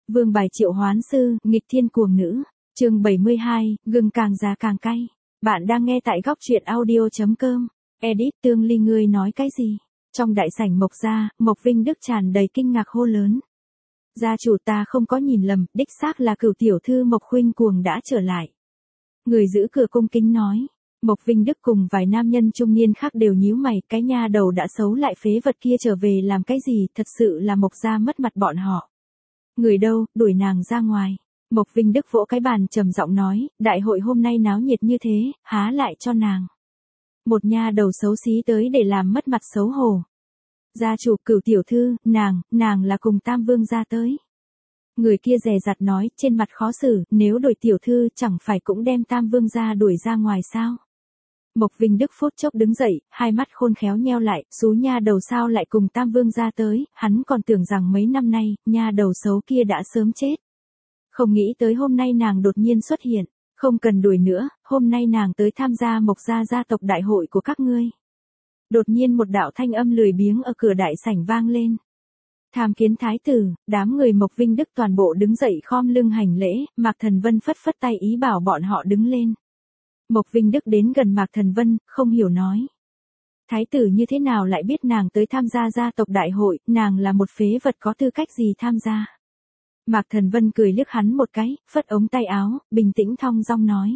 Vương bài triệu hoán sư, nghịch thiên cuồng nữ. Chương 72, gừng càng già càng cay. Bạn đang nghe tại góc truyện audio.com. Edit Tương Ly, ngươi nói cái gì? Trong đại sảnh Mộc gia, Mộc Vinh Đức tràn đầy kinh ngạc hô lớn. Gia chủ, ta không có nhìn lầm, đích xác là Cửu tiểu thư Mộc Khuynh Cuồng đã trở lại. Người giữ cửa cung kính nói. Mộc Vinh Đức cùng vài nam nhân trung niên khác đều nhíu mày, cái nha đầu đã xấu lại phế vật kia trở về làm cái gì, thật sự là Mộc gia mất mặt bọn họ. Người đâu, đuổi nàng ra ngoài. Mộc Vinh Đức vỗ cái bàn trầm giọng nói, đại hội hôm nay náo nhiệt như thế, há lại cho nàng. Một nha đầu xấu xí tới để làm mất mặt xấu hổ. Gia chủ, Cửu tiểu thư, nàng là cùng Tam Vương gia tới. Người kia dè dặt nói, trên mặt khó xử, nếu đuổi tiểu thư chẳng phải cũng đem Tam Vương gia đuổi ra ngoài sao. Mộc Vinh Đức phút chốc đứng dậy, hai mắt khôn khéo nheo lại, xú nha đầu sao lại cùng Tam Vương gia tới, hắn còn tưởng rằng mấy năm nay, nha đầu xấu kia đã sớm chết. Không nghĩ tới hôm nay nàng đột nhiên xuất hiện, không cần đuổi nữa, hôm nay nàng tới tham gia Mộc gia gia tộc đại hội của các ngươi. Đột nhiên một đạo thanh âm lười biếng ở cửa đại sảnh vang lên. Tham kiến thái tử, đám người Mộc Vinh Đức toàn bộ đứng dậy khom lưng hành lễ, Mạc Thần Vân phất phất tay ý bảo bọn họ đứng lên. Mộc Vinh Đức đến gần Mạc Thần Vân, không hiểu nói. Thái tử như thế nào lại biết nàng tới tham gia gia tộc đại hội, nàng là một phế vật có tư cách gì tham gia. Mạc Thần Vân cười liếc hắn một cái, phất ống tay áo, bình tĩnh thong dong nói.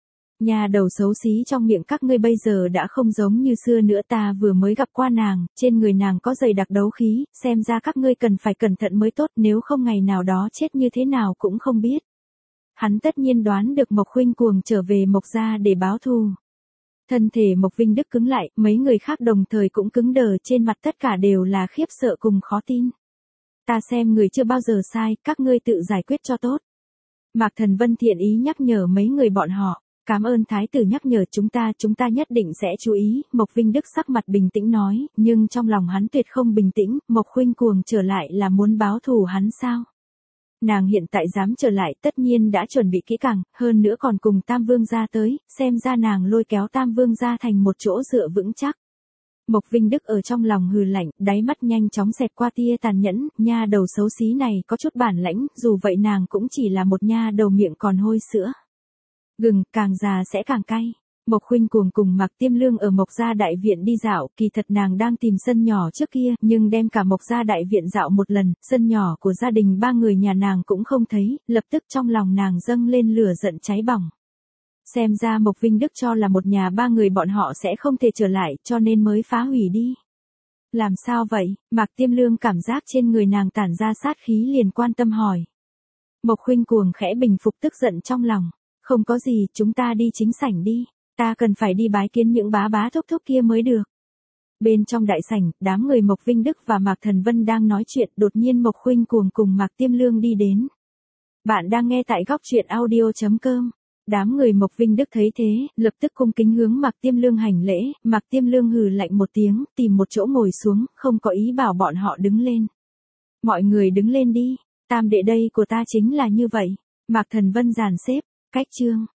Nhà đầu xấu xí trong miệng các ngươi bây giờ đã không giống như xưa nữa, ta vừa mới gặp qua nàng, trên người nàng có dày đặc đấu khí, xem ra các ngươi cần phải cẩn thận mới tốt, nếu không ngày nào đó chết như thế nào cũng không biết. Hắn tất nhiên đoán được Mộc Khuynh Cuồng trở về Mộc gia để báo thù. Thân thể Mộc Vinh Đức cứng lại, mấy người khác đồng thời cũng cứng đờ, trên mặt tất cả đều là khiếp sợ cùng khó tin. Ta xem người chưa bao giờ sai, các ngươi tự giải quyết cho tốt. Mạc Thần Vân thiện ý nhắc nhở mấy người bọn họ. Cảm ơn thái tử nhắc nhở, chúng ta nhất định sẽ chú ý. Mộc Vinh Đức sắc mặt bình tĩnh nói, nhưng trong lòng hắn tuyệt không bình tĩnh, Mộc Khuynh Cuồng trở lại là muốn báo thù hắn sao? Nàng hiện tại dám trở lại tất nhiên đã chuẩn bị kỹ càng, hơn nữa còn cùng Tam Vương gia tới, xem ra nàng lôi kéo Tam Vương gia thành một chỗ dựa vững chắc. Mộc Vinh Đức ở trong lòng hừ lạnh, đáy mắt nhanh chóng xẹt qua tia tàn nhẫn, nha đầu xấu xí này có chút bản lãnh, dù vậy nàng cũng chỉ là một nha đầu miệng còn hôi sữa. Gừng, càng già sẽ càng cay. Mộc Khuynh Cuồng cùng Mạc Tiêm Lương ở Mộc gia đại viện đi dạo, kỳ thật nàng đang tìm sân nhỏ trước kia, nhưng đem cả Mộc gia đại viện dạo một lần, sân nhỏ của gia đình ba người nhà nàng cũng không thấy, lập tức trong lòng nàng dâng lên lửa giận cháy bỏng. Xem ra Mộc Vinh Đức cho là một nhà ba người bọn họ sẽ không thể trở lại, cho nên mới phá hủy đi. Làm sao vậy? Mạc Tiêm Lương cảm giác trên người nàng tản ra sát khí liền quan tâm hỏi. Mộc Khuynh Cuồng khẽ bình phục tức giận trong lòng. Không có gì, chúng ta đi chính sảnh đi. Ta cần phải đi bái kiến những bá thúc thúc kia mới được. Bên trong đại sảnh, đám người Mộc Vinh Đức và Mạc Thần Vân đang nói chuyện, đột nhiên Mộc Khuynh Cuồng cùng Mạc Tiêm Lương đi đến. Bạn đang nghe tại góc truyện audio.com. Đám người Mộc Vinh Đức thấy thế, lập tức cung kính hướng Mạc Tiêm Lương hành lễ, Mạc Tiêm Lương hừ lạnh một tiếng, tìm một chỗ ngồi xuống, không có ý bảo bọn họ đứng lên. Mọi người đứng lên đi, tam đệ đây của ta chính là như vậy. Mạc Thần Vân dàn xếp. Cách chương